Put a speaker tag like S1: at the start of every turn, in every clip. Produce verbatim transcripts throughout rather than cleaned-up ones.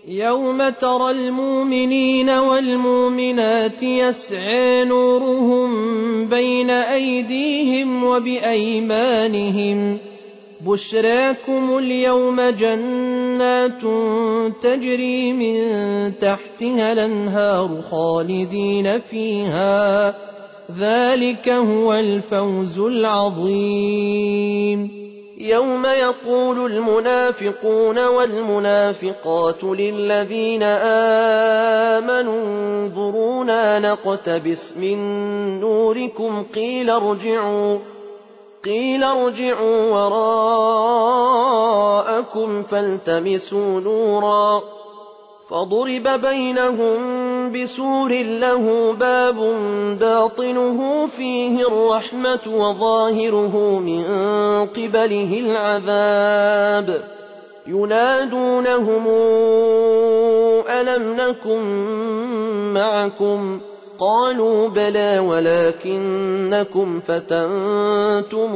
S1: يوم ترى المؤمنين والمؤمنات يسعى نورهم بين أيديهم وبأيمانهم بشراكم اليوم جنات تجري من تحتها الأنهار خالدين فيها ذلك هو الفوز العظيم. يوم يقول المنافقون والمنافقات للذين آمنوا انظرونا نقتبس من نوركم قيل ارجعوا قيل ارجعوا وراءكم فالتمسوا نورا فضرب بينهم بسور له باب باطنه فيه الرحمة وظاهره من قبله العذاب ينادونهم ألم نكن معكم قالوا بلى ولكنكم فتنتم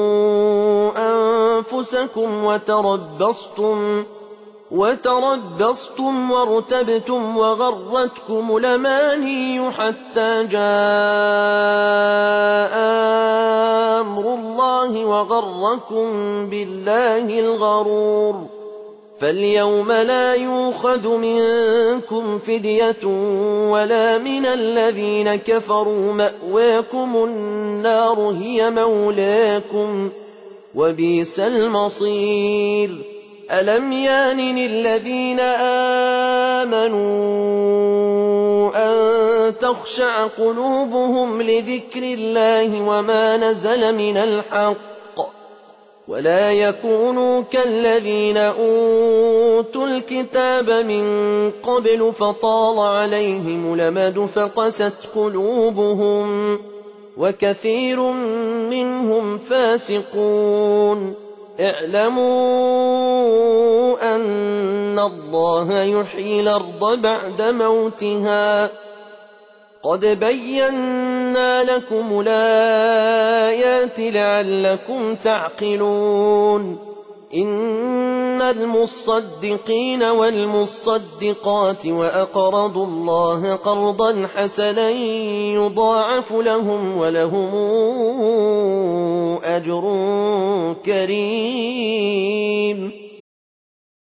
S1: أنفسكم وتربصتم وتربصتم وارتبتم وغرتكم الأماني حتى جاء أمر الله وغركم بالله الغرور فاليوم لا يؤخذ منكم فدية ولا من الذين كفروا مأواكم النار هي مولاكم وبئس المصير. ألم يان للذين آمنوا أن تخشع قلوبهم لذكر الله وما نزل من الحق ولا يكونوا كالذين أوتوا الكتاب من قبل فطال عليهم الأمد فقست قلوبهم وكثير منهم فاسقون. اعلموا أن الله يحيي الأرض بعد موتها قد بينا لكم الآيات لعلكم تعقلون. إن المصدقين والمصدقات وأقرضوا الله قرضا حسنا يضاعف لهم ولهم أجر كريم.